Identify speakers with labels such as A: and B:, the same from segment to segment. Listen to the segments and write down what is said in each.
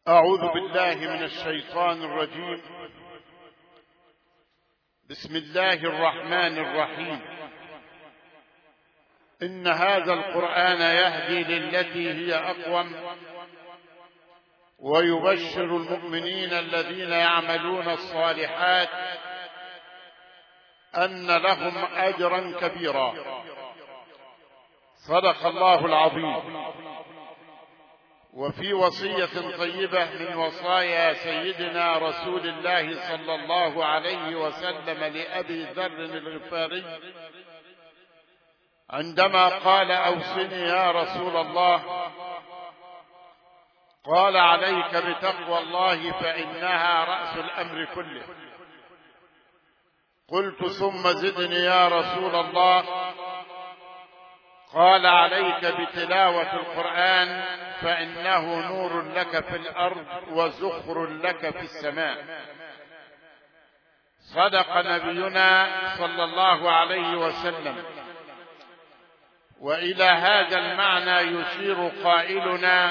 A: أعوذ بالله من الشيطان الرجيم. بسم الله الرحمن الرحيم. إن هذا القرآن يهدي للتي هي أقوم ويبشر المؤمنين الذين يعملون الصالحات أن لهم أجرا كبيرا. صدق الله العظيم. وفي وصية طيبة من وصايا سيدنا رسول الله صلى الله عليه وسلم لأبي ذر الغفاري عندما قال: أوصني يا رسول الله. قال: عليك بتقوى الله فإنها رأس الأمر كله. قلت: ثم زدني يا رسول الله. قال: عليك بتلاوة القرآن فإنه نور لك في الأرض وزخر لك في السماء. صدق نبينا صلى الله عليه وسلم. وإلى هذا المعنى يشير قائلنا: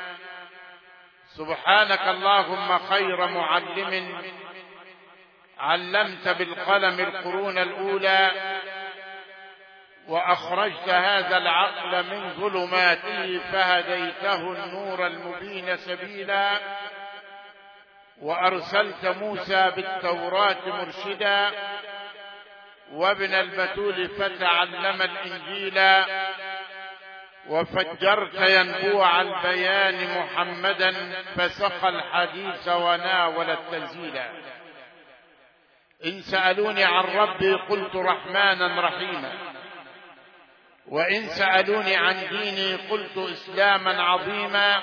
A: سبحانك اللهم خير معلم علمت بالقلم القرون الأولى وأخرجت هذا العقل من ظلماته فهديته النور المبين سبيلا، وأرسلت موسى بالتوراة مرشدا وابن البتول فتعلم الإنجيل، وفجرت ينبوع البيان محمدا فسقى الحديث وناول التنزيل. إن سألوني عن ربي قلت رحمانا رحيما، وإن سألوني عن ديني قلت إسلاما عظيما،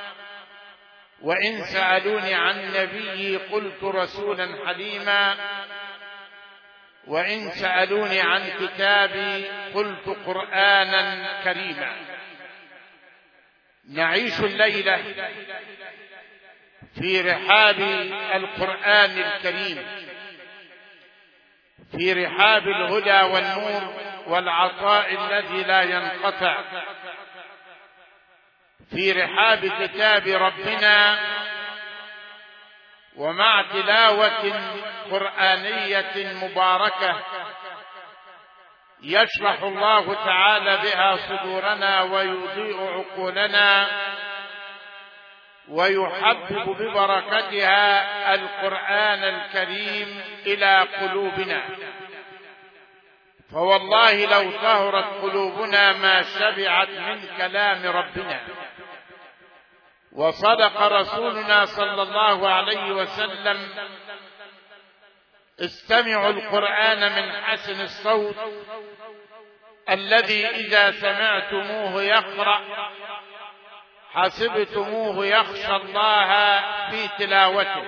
A: وإن سألوني عن نبيي قلت رسولا حليما، وإن سألوني عن كتابي قلت قرآنا كريما. نعيش الليلة في رحاب القرآن الكريم، في رحاب الهدى والنور والعطاء الذي لا ينقطع، في رحاب كتاب ربنا، ومع تلاوة قرآنية مباركة يشرح الله تعالى بها صدورنا ويضيء عقولنا ويحبب ببركتها القرآن الكريم إلى قلوبنا. فوالله لو طهرت قلوبنا ما شبعت من كلام ربنا. وصدق رسولنا صلى الله عليه وسلم: استمعوا القرآن من حسن الصوت الذي إذا سمعتموه يقرأ حسبتموه يخشى الله في تلاوته.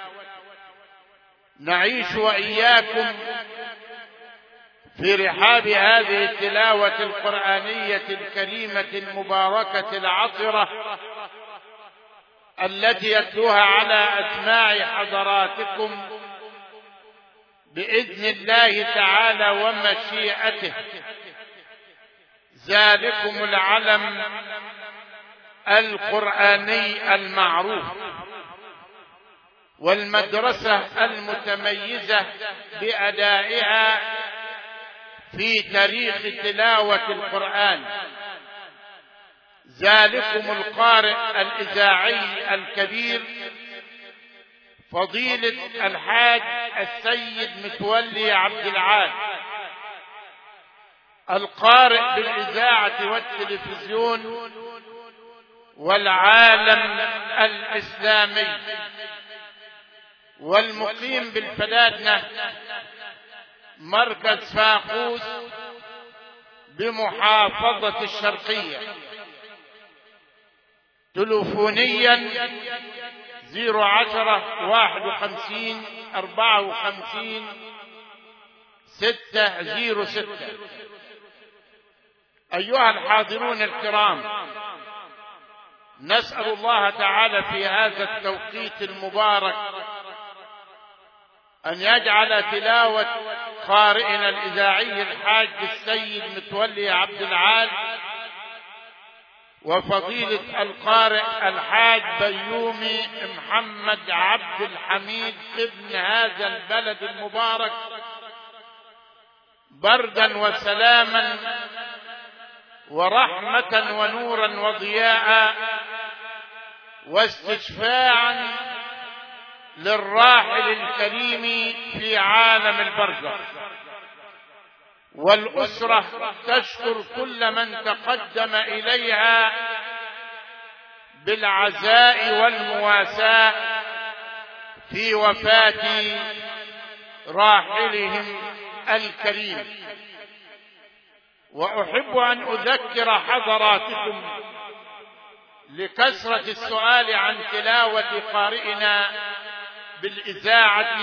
A: نعيش وإياكم في رحاب هذه التلاوة القرآنية الكريمة المباركة العطرة التي يتلوها على أسماع حضراتكم بإذن الله تعالى ومشيئته. ذلكم العلم القرآني المعروف والمدرسة المتميزة بأدائها في تاريخ تلاوة القرآن. ذلكم القارئ الإذاعي الكبير فضيلة الحاج السيد متولي عبد العال، القارئ بالإذاعة والتلفزيون والعالم الإسلامي، والمقيم بالفلاتنة مركز فاقوس بمحافظة الشرقية. تلفونيا 010-51-54-606. أيها الحاضرون الكرام، نسأل الله تعالى في هذا التوقيت المبارك أن يجعل تلاوة قارئنا الإذاعي الحاج السيد متولي عبد العال وفضيلة القارئ الحاج بيومي محمد عبد الحميد ابن هذا البلد المبارك، بردا وسلاما ورحمة ونورا وضياء واستشفاعا للراحل الكريم في عالم البرزخ. والأسرة تشكر كل من تقدم إليها بالعزاء والمواساة في وفاة راحلهم الكريم. وأحب أن أذكر حضراتكم لكثرة السؤال عن تلاوة قارئنا بالإذاعة،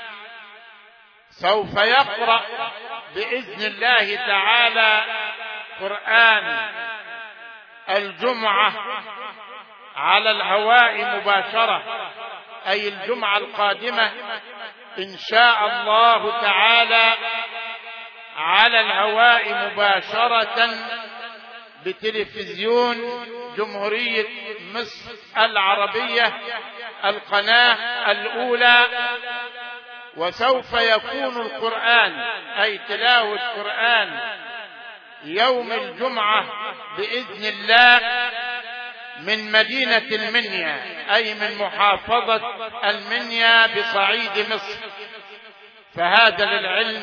A: سوف يقرأ بإذن الله تعالى قرآن الجمعة على الهواء مباشرة، أي الجمعة القادمة إن شاء الله تعالى على الهواء مباشرة بتلفزيون جمهورية مصر العربية القناة الأولى. وسوف يكون القرآن أي تلاوة قرآن يوم الجمعة بإذن الله من مدينة المنيا، أي من محافظة المنيا بصعيد مصر. فهذا للعلم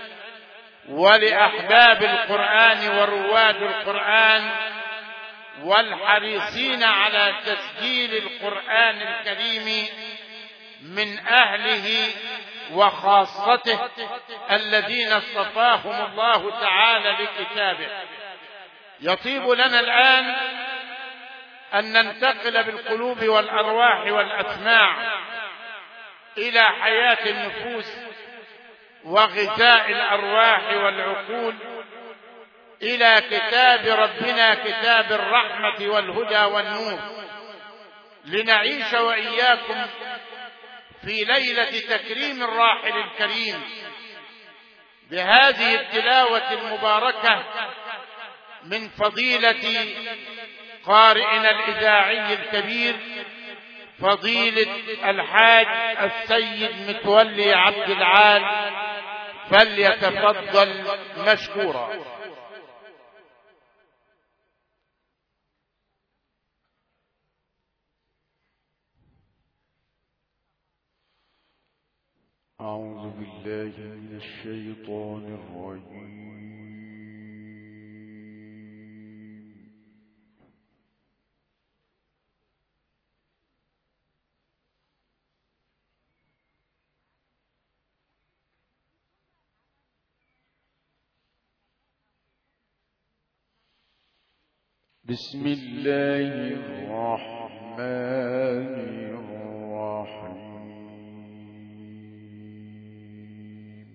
A: ولأحباب القرآن ورواد القرآن والحريصين على تسجيل القرآن الكريم من أهله وخاصته الذين اصطفاهم الله تعالى لكتابه. يطيب لنا الآن أن ننتقل بالقلوب والأرواح والأسماع إلى حياة النفوس وغذاء الأرواح والعقول، إلى كتاب ربنا، كتاب الرحمة والهدى والنور، لنعيش وإياكم في ليلة تكريم الراحل الكريم بهذه التلاوة المباركة من فضيلة قارئنا الإذاعي الكبير فضيلة الحاج السيد متولي عبد العال، فليتفضل مشكورا.
B: أعوذ بالله من الشيطان الرجيم. بسم الله الرحمن الرحيم.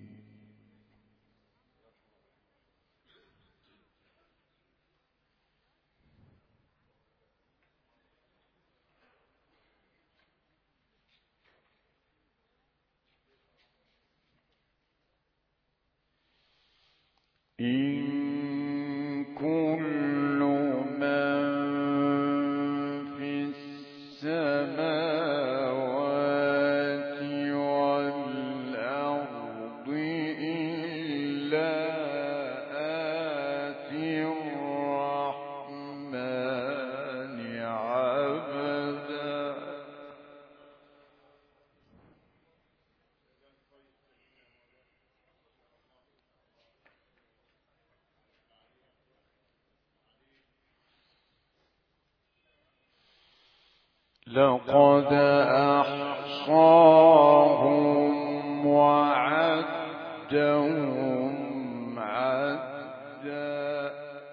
B: إن كل من في السماوات والأرض إلا آتي الرحمن عبدا. لقد أحصاهم وعدهم عدا.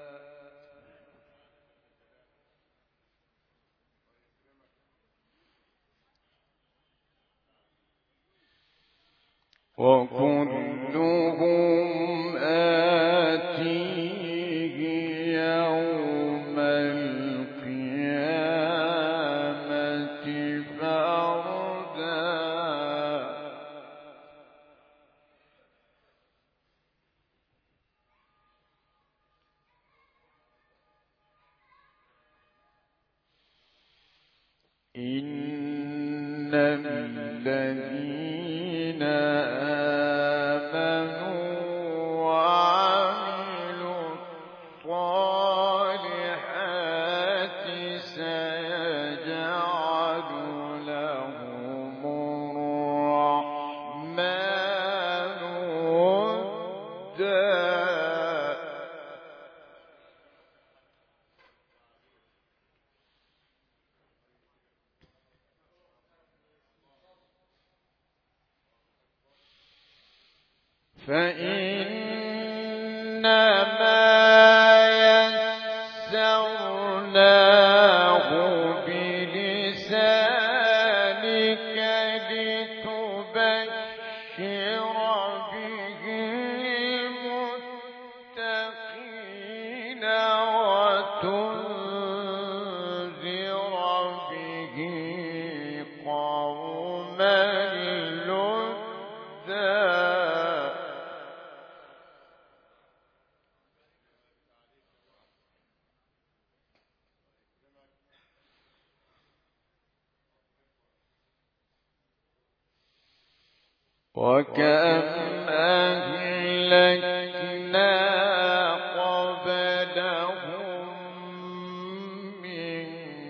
B: وكلهم آتيه يوم القيامة فردا. إن الذين آمنوا وعملوا الصالحات سيجعل لهم الرحمن ودا. فإنما يسرناه بلسانك لتبشر به المتقين وتنذر به قوما لدا. وكم أهلكنا قبلهم من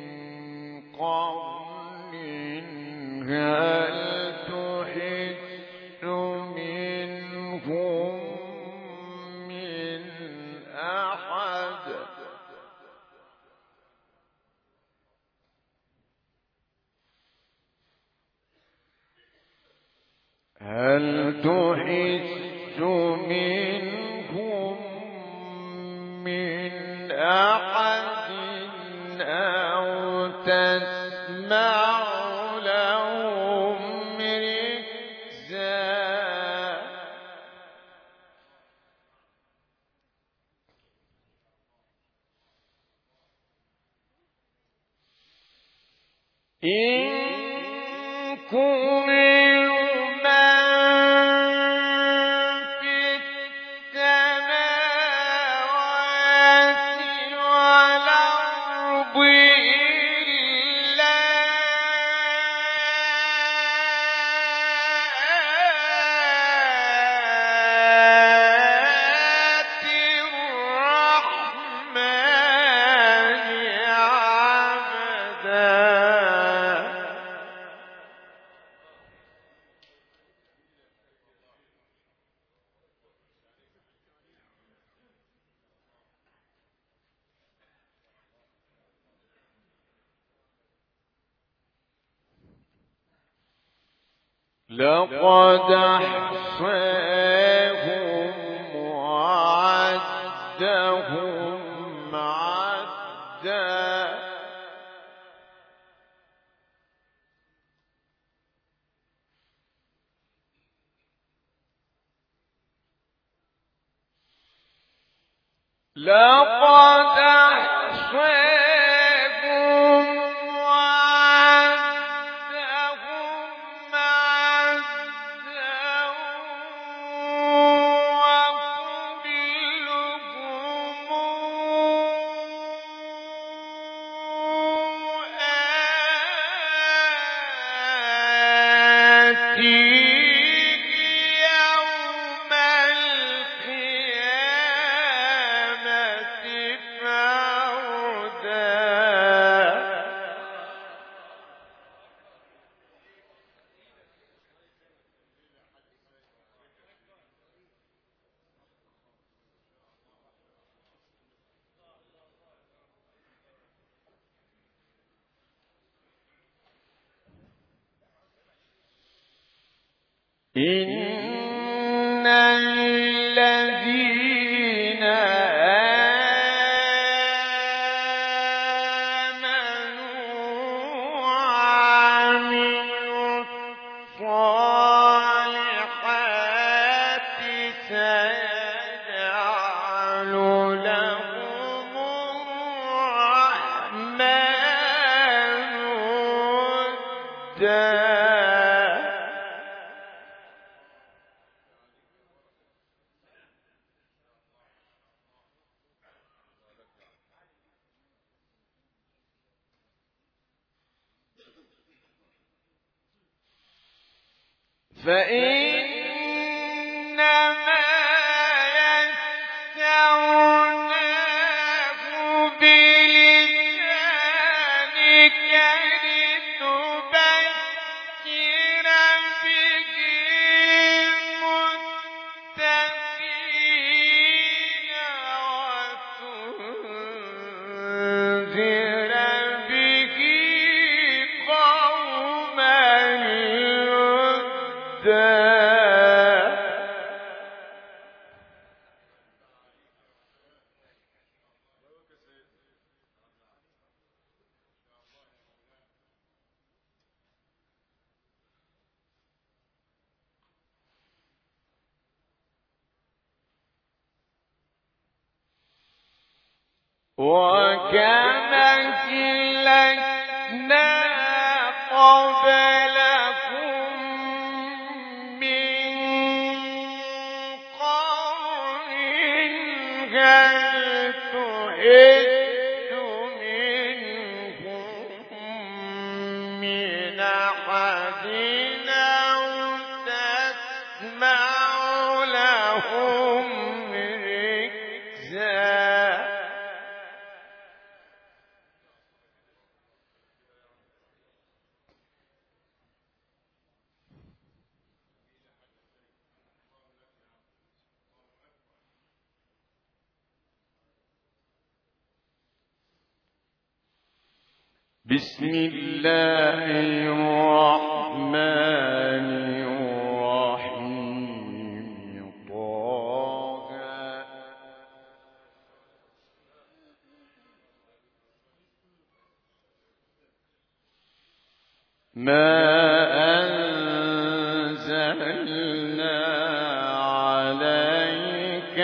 B: قرن هل تحس منهم من أحد. هل تحس منهم من أحد أو تسمع لهم ركزا. إن كل لقد أحصاهم وعدهم عدا. لقد أحصاهم وعدهم عدا وكلهم آتيه يوم القيامة فردا. إن الذين آمنوا وعملوا الصالحات سيجعل لهم الرحمن ودا. فإنما يسرناه بلسانك لتبشر به المتقين وتنذر به قوما لدا. وكما أهلكنا قبلكم من قرن هل تحس منهم من أحد أو تسمع لهم ركزا. بسم الله الرحمن الرحيم. طه ما أنزلنا عليك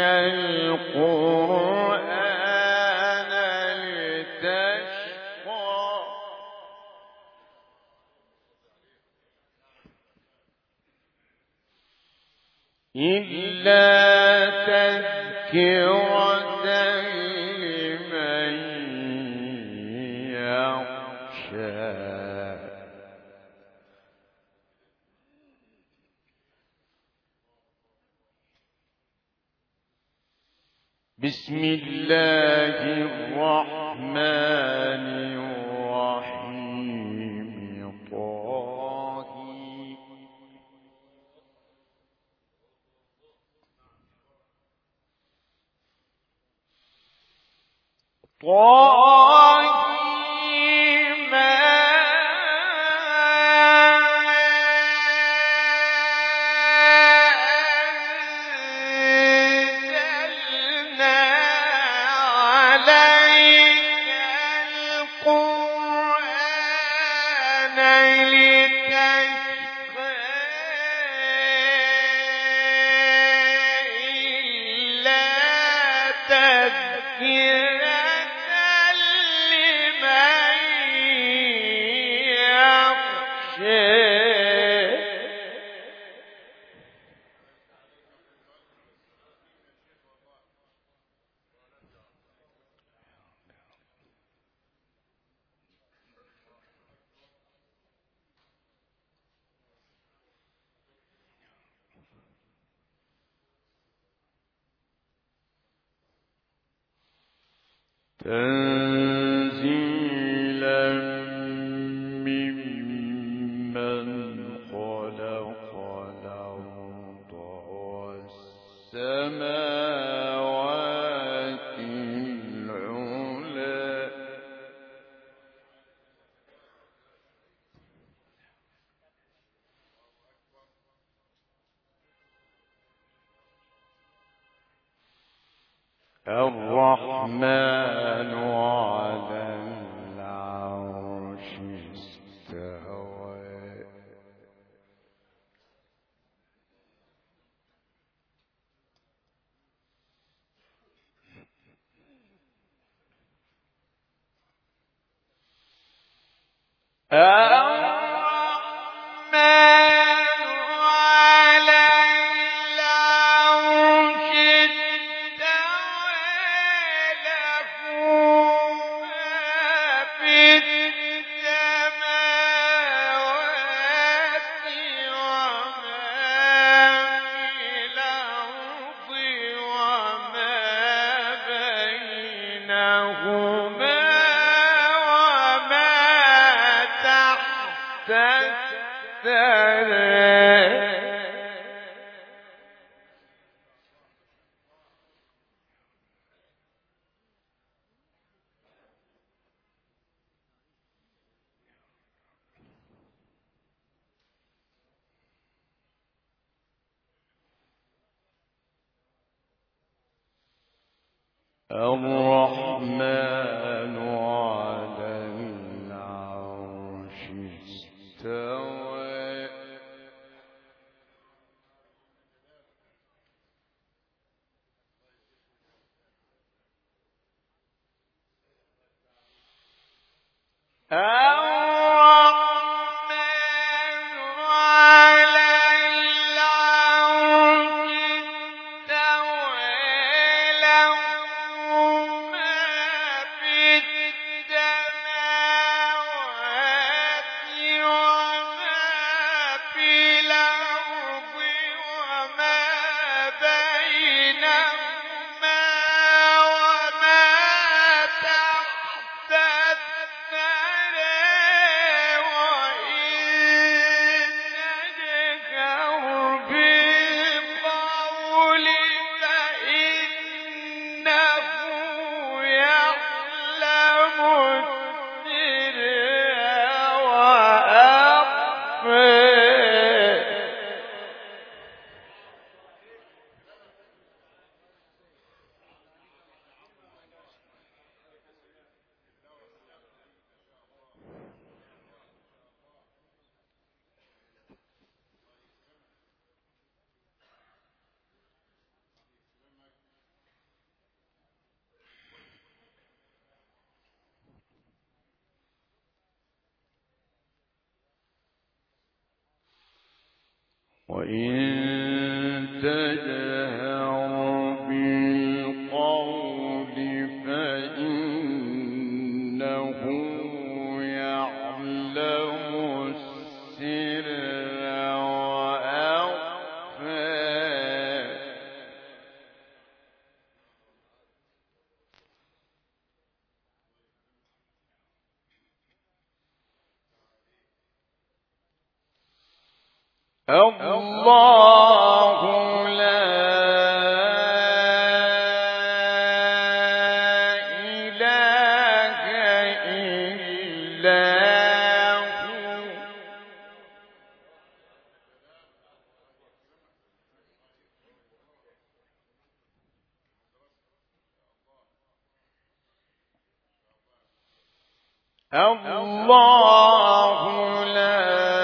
B: القرآن لتشقى إلا تذكرة لمن يخشى. بسم الله الرحمن الرحيم. طه ما أنزلنا عليك القرآن لتشقى إلا تذكرة لمن يخشى. تنزيلا ممن خلق الأرض والسماوات العلى. الرحمن على العرش استوى. الرحمن على العرش استوى وإن تجهر بالقول فإنه يعلم السر وأخفى الله لا إله إلا هو الله لا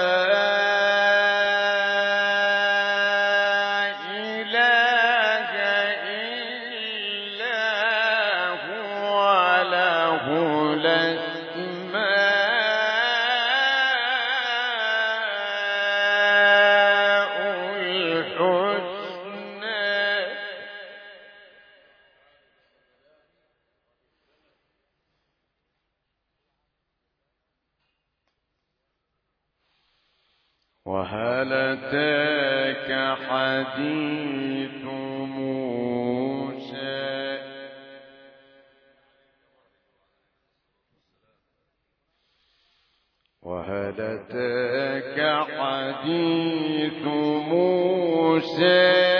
B: وهل أتاك حديث موسى وهل أتاك حديث موسى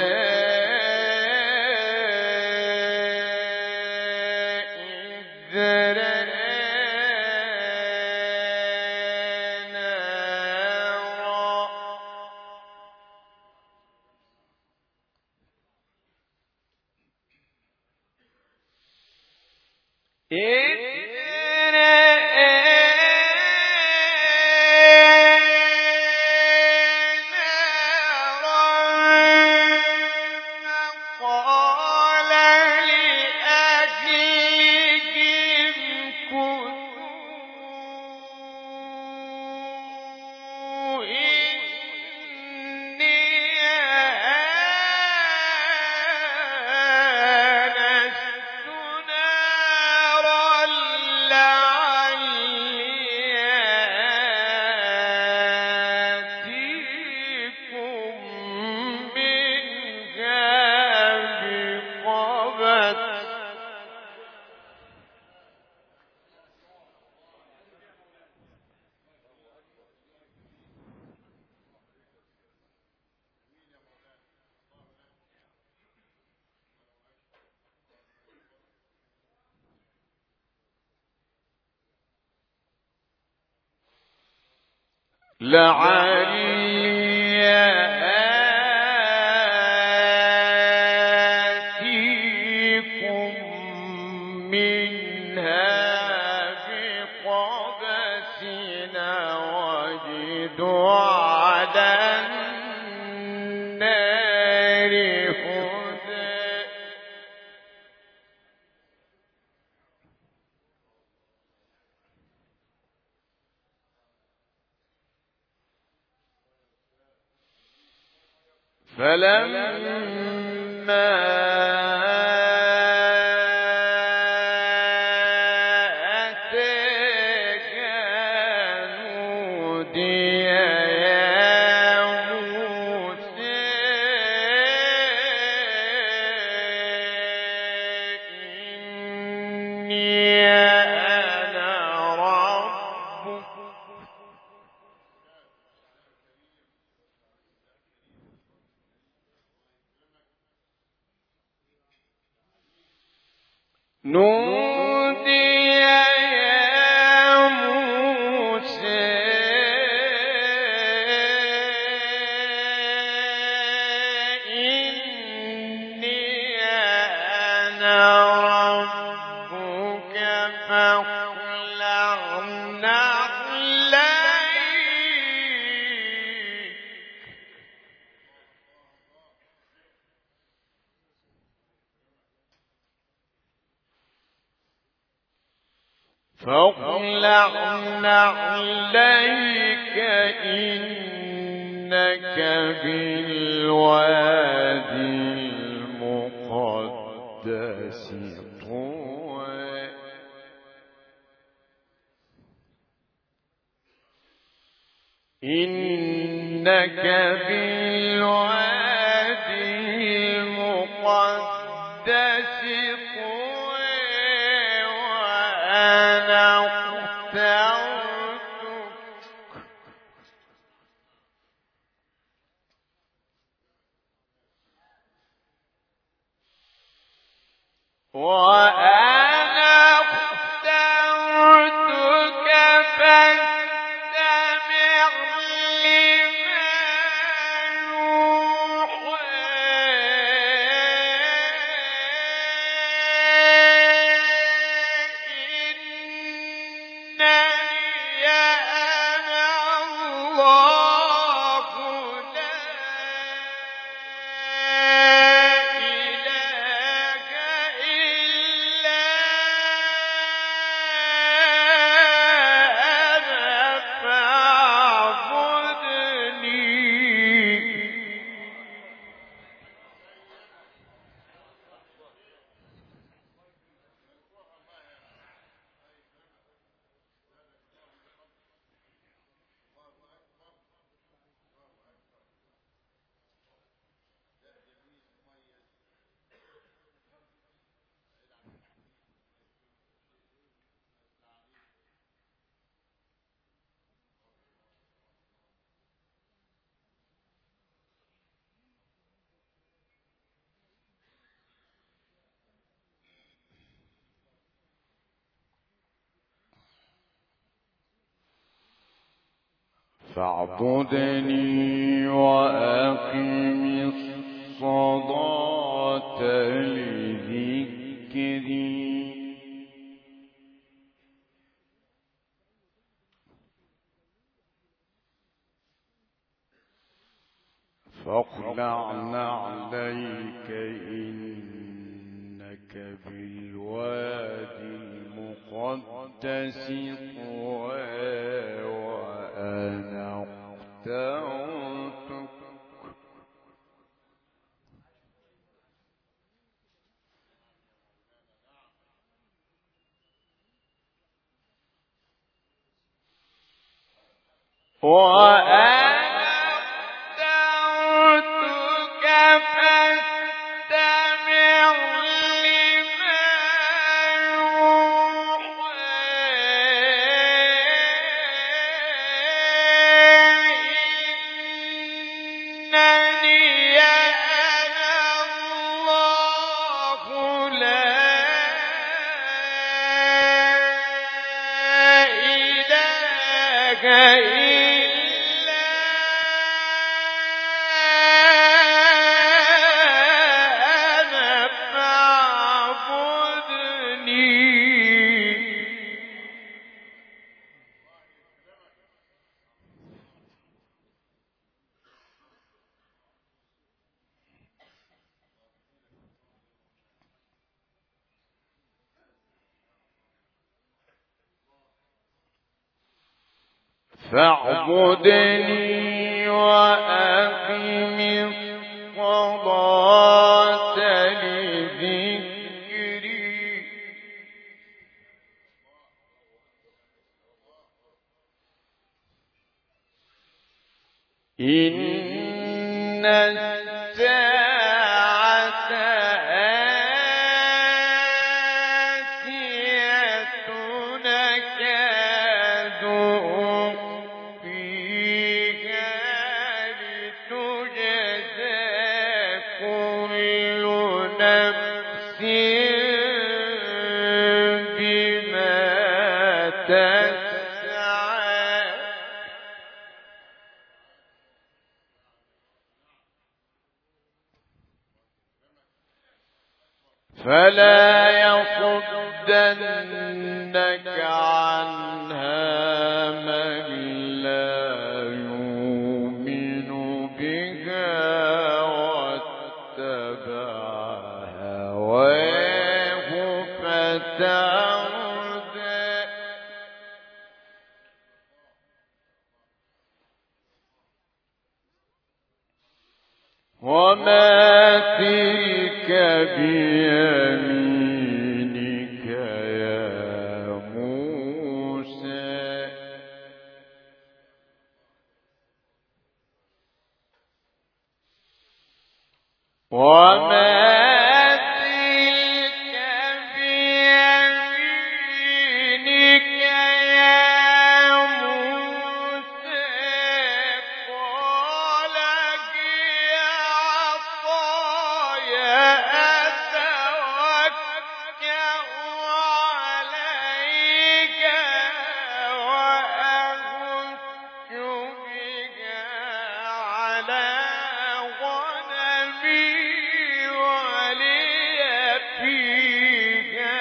B: لعلي آتيكم منها بقبس وجد على النار هدى. فلما أتاها نودي يا موسى إني أنا ربك نودي يا موسى إني أنا ربك فاخلع نعليك. فاخلع نعليك إنك بالوادي المقدس طوى. إنك بالوادي المقدس طوى وأنا اخترتك فاستمع لما فاعبدني وأقم الصلاة لذكري فاخلع نعليك إنك بالوادي المقدس طوى وأنا اخترتك فاستمع لما إنني أنا الله لا إله إلا فاعبدني وأقم الصلاة لذكري إن الساعة آتية نكاد أخفيها لتجزى كل نفس بما تسعى فلا يصدنك عنها من لا يؤمن بها واتبع هواه فتردى وما تلك بيمينك يا موسى وما تلك بيمينك يا موسى قال هي عصاي أتوكأ عليها وأهش بها على غنمي ولي فيها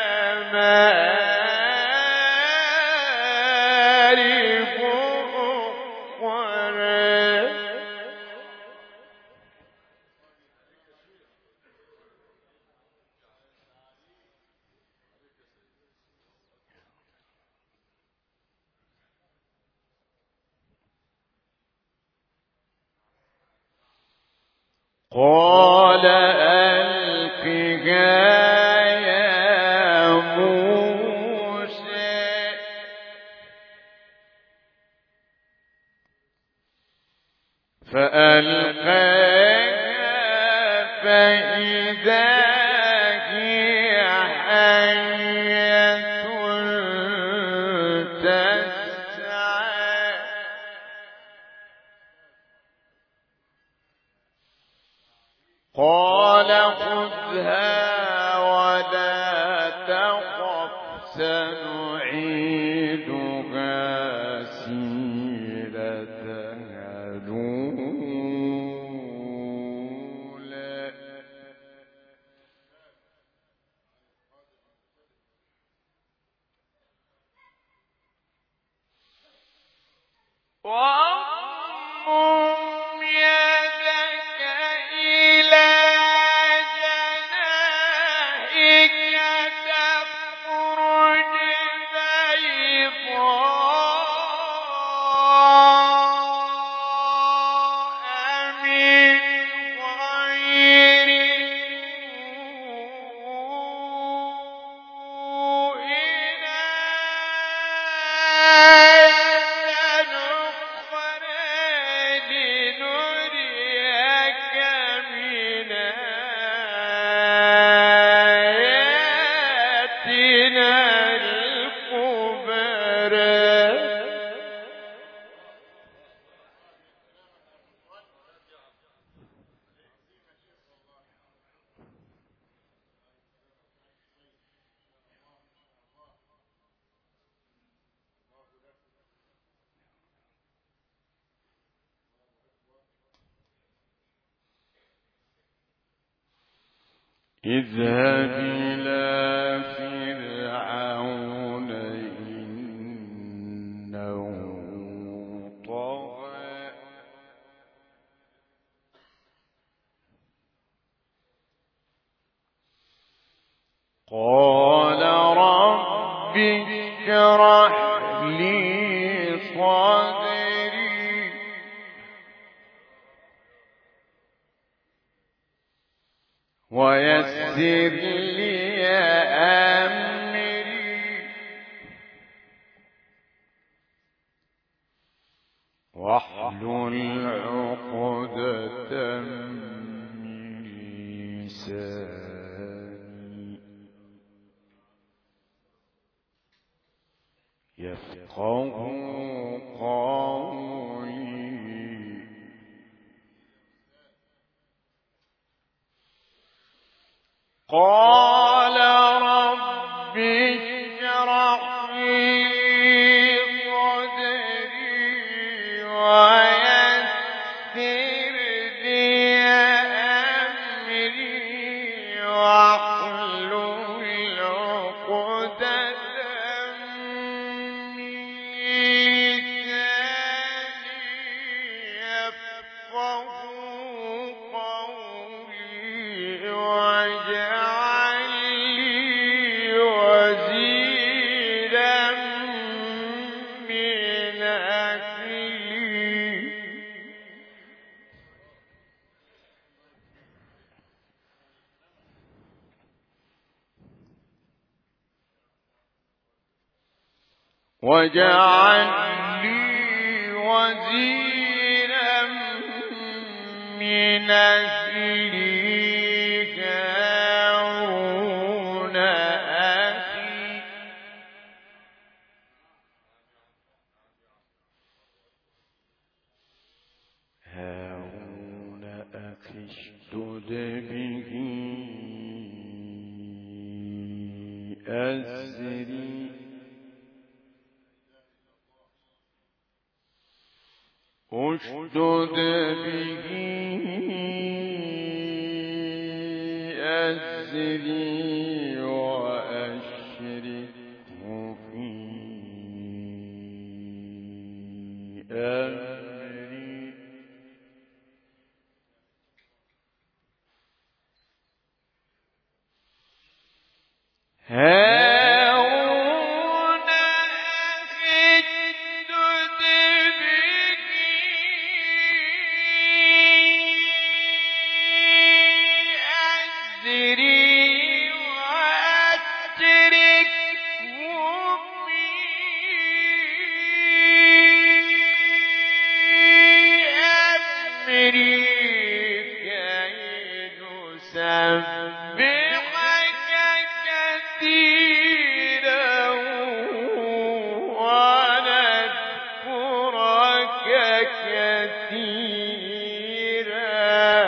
B: مآرب أخرى قال ألقها يا موسى فألقاها فإذا هي حية تسعى قال خذها ولا تخف سنعيدها سيرتها الأولى واضم يدك إلى جناحك تخرج بيضاء من غير سوء آية أخرى لنريك من آياتنا الكبرى اذهب إلى فرعون إنه طغى قال رب اشرح لي صدري أمري واحلل عقدة من لساني يفقهوا قولي. قال رب اشرح لي صدري ويسر لي أمري واحلل عقدة من لساني يفقهوا قولي. واجعل لي وزيرا من أهلي واجعل لي وزيرا من أهلي هارون أخي اشدد به أزري اشدد به أزري وأشركه في أمري هارون أخي اشدد به أزري وأشركه في أمري كي نسبحك كثيرا ونذكرك كثيرا.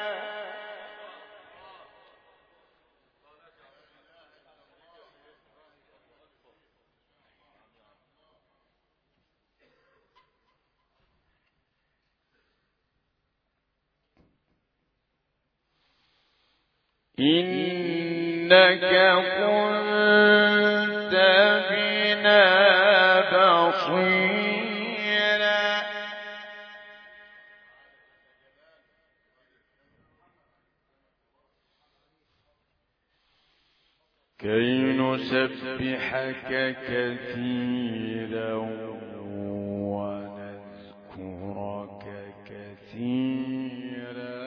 B: إنك كنت بنا بصيرا. كي نسبحك كثيرا ونذكرك كثيرا.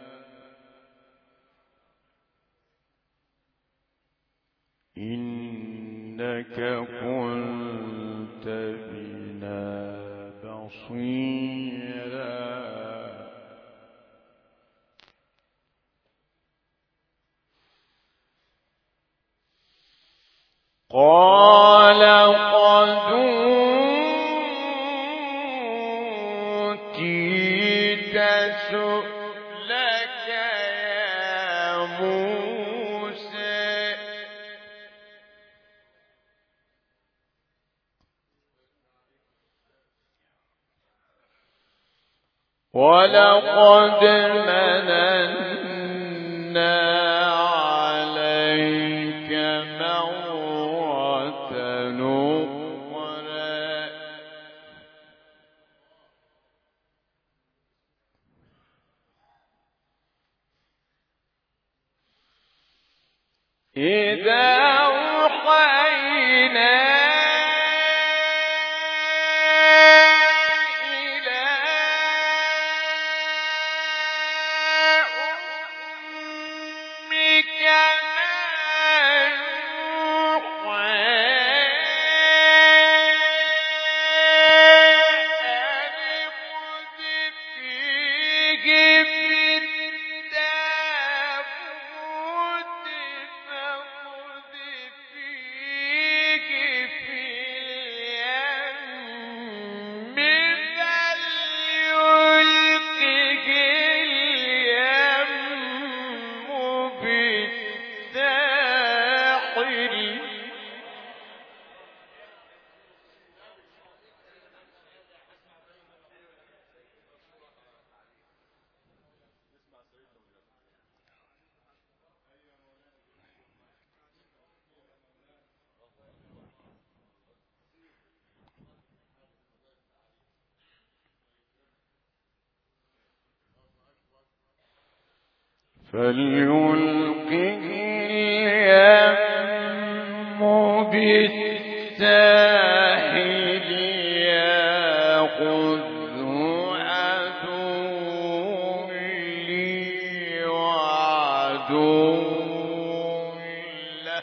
B: إنك كنت بنا بصيرا. قال قد أوتيت سؤلك يا موسى ولقد مننا عليك مرة أخرى إذا أوحينا إلى أمك ما فليلقه اليم بالساحل يأخذه عدو لي وعدو له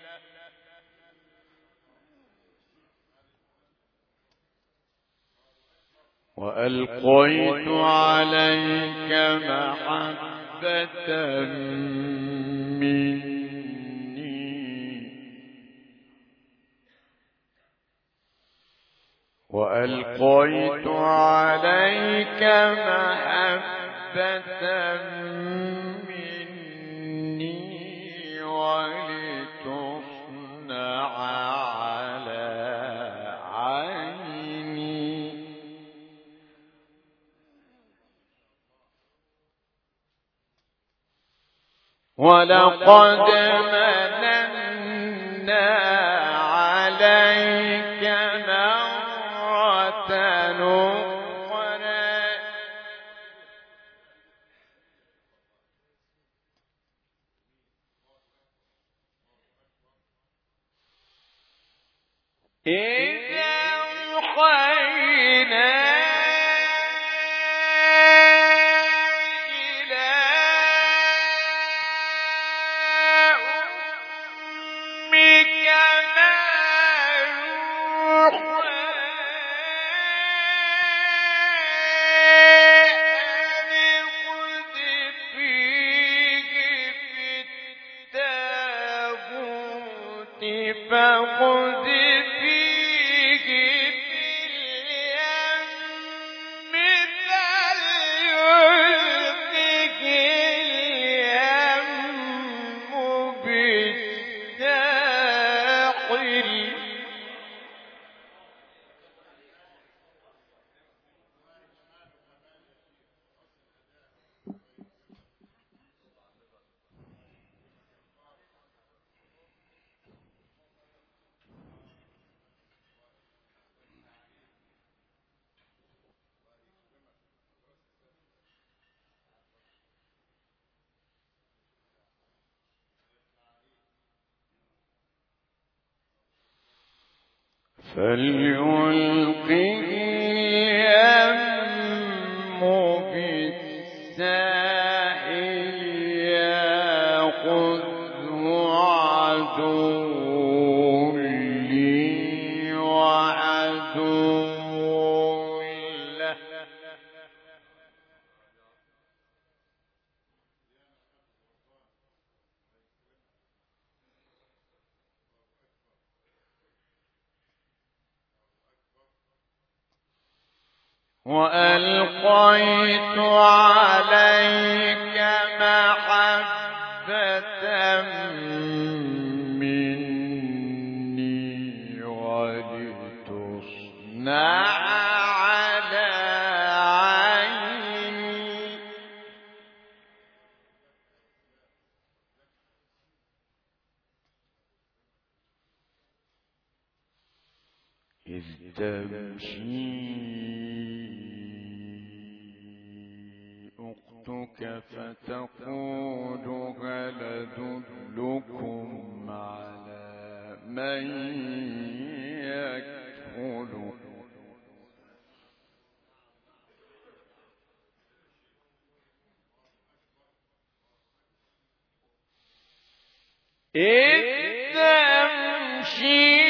B: وألقيت عليك محبة مني وألقيت عليك محبة مني ولتصنع على عيني ولقد مننا عليك مرة أخرى إذا أوحينا فاقذفيه في اليم فليلقه اليم بالساحل فليلقه اليم بالساحل يأخذه عدو لي وعدو له وألقيت عليك محبة مني ولتصنع على عيني إذ تمشي أختك فتقول هل أدلكم على من يكفله إذ تمشي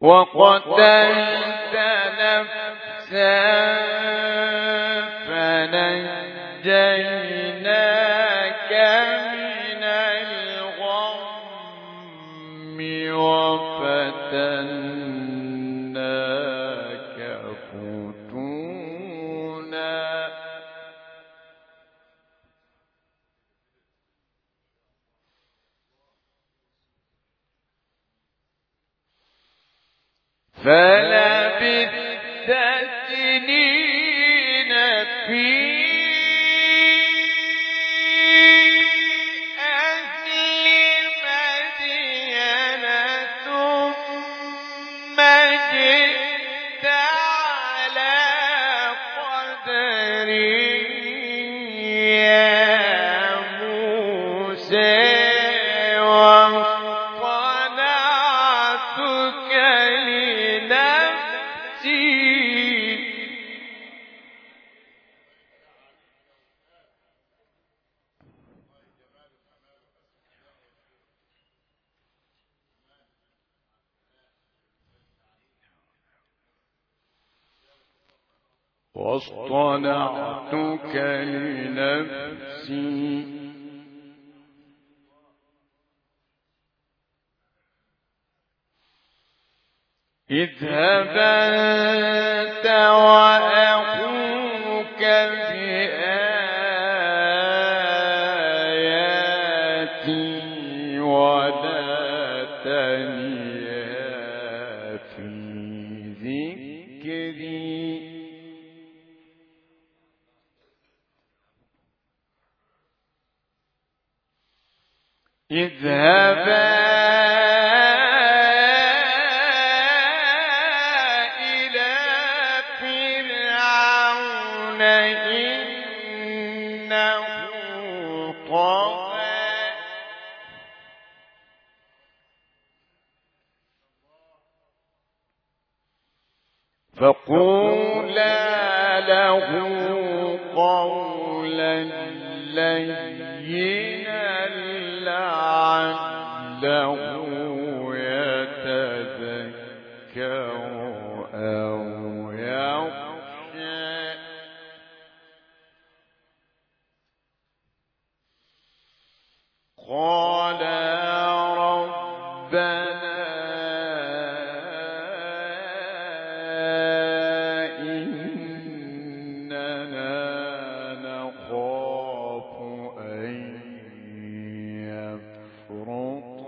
B: وقتلت نفسا فنجيناك من الغم وفتناك فتونا فلبثت سنين في أهل مدين ثم جئت على قدري يا موسى واصطنعتك لنفسي اذهب أنت وأخوك بآياتي ولا تنيا في ذكري اذهبا إلى فرعون إنه طغى فقولا له قولا لينا لعله يتذكر أو يخشى قال ربنا إننا نخاف أن يفرط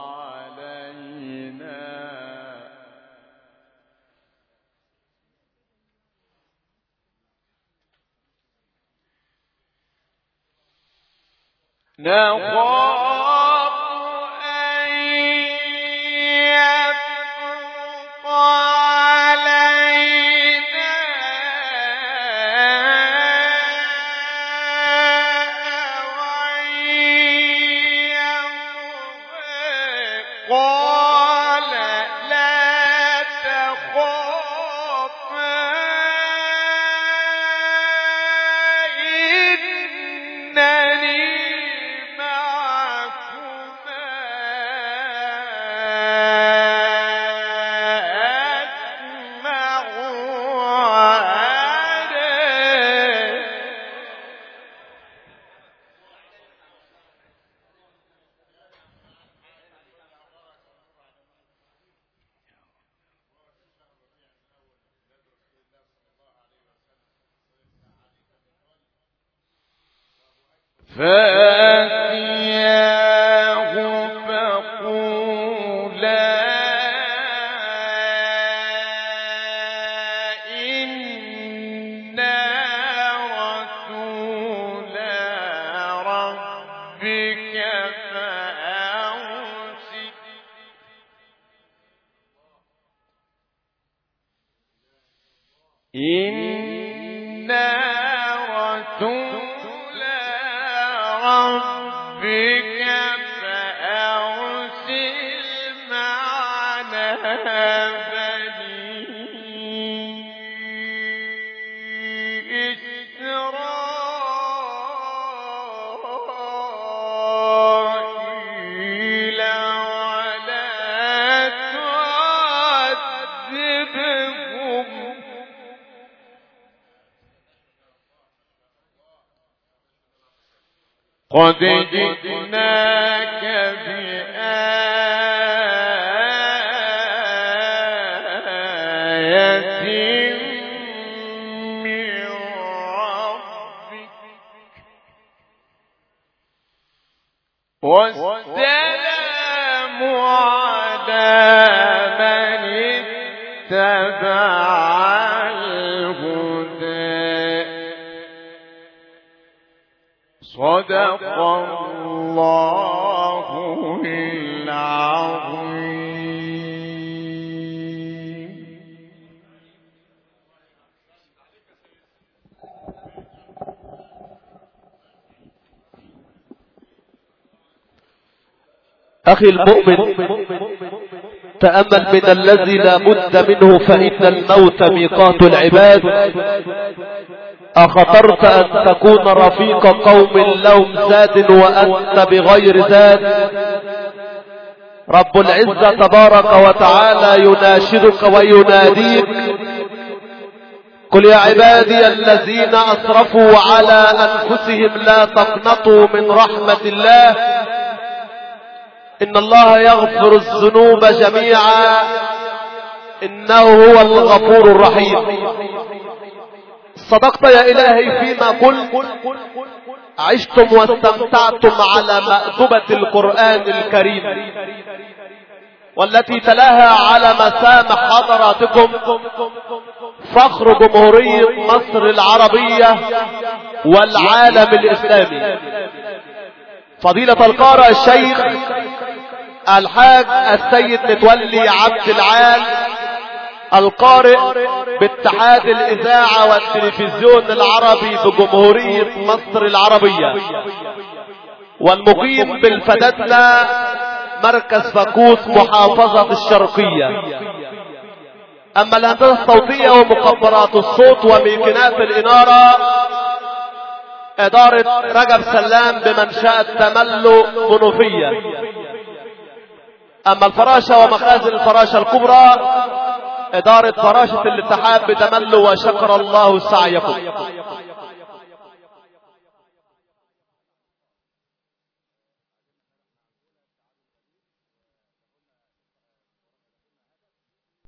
B: علينا نخاف أن يفرط علينا وأن يطغى قال لا تخافا إنني فأتياه فقولا إنا رسولا ربك فأرسل إنا رسول ربك فأرسل معنا بني إسرائيل ولا تعذبهم قد جئناك بآية من ربك والسلام على من اتبع الهدى صدق الله العظيم.
C: أخي المؤمن، تأمل من الذي لا بد منه، فإن الموت ميقات العباد. أخطرت أن تكون رفيق قوم لهم زاد وأنت بغير زاد؟ رب العزة تبارك وتعالى يناشدك ويناديك: قل يا عبادي الذين أسرفوا على أنفسهم لا تقنطوا من رحمة الله إن الله يغفر الذنوب جميعا إنه هو الغفور الرحيم. صدقت يا إلهي فيما قلت، عشتم واستمتعتم على مأدبة القرآن الكريم والتي تلاها على مسامع حضراتكم فخر جمهورية مصر العربية والعالم الإسلامي، فضيلة القارئ الشيخ الحاج السيد متولي عبد العال، القارئ باتحاد الإذاعة والتلفزيون العربي بجمهورية مصر العربية، والمقيم بالفدادلة مركز فاكوس محافظة الشرقية. أما الهندسة الصوتية ومكبرات الصوت وميكنات الإنارة إدارة رجب سلام بمنشأة تملو منوفية. أما الفراشة ومخازن الفراشة الكبرى إدارة فراشة الاتحاد بتملو، وشكر الله سعيكم.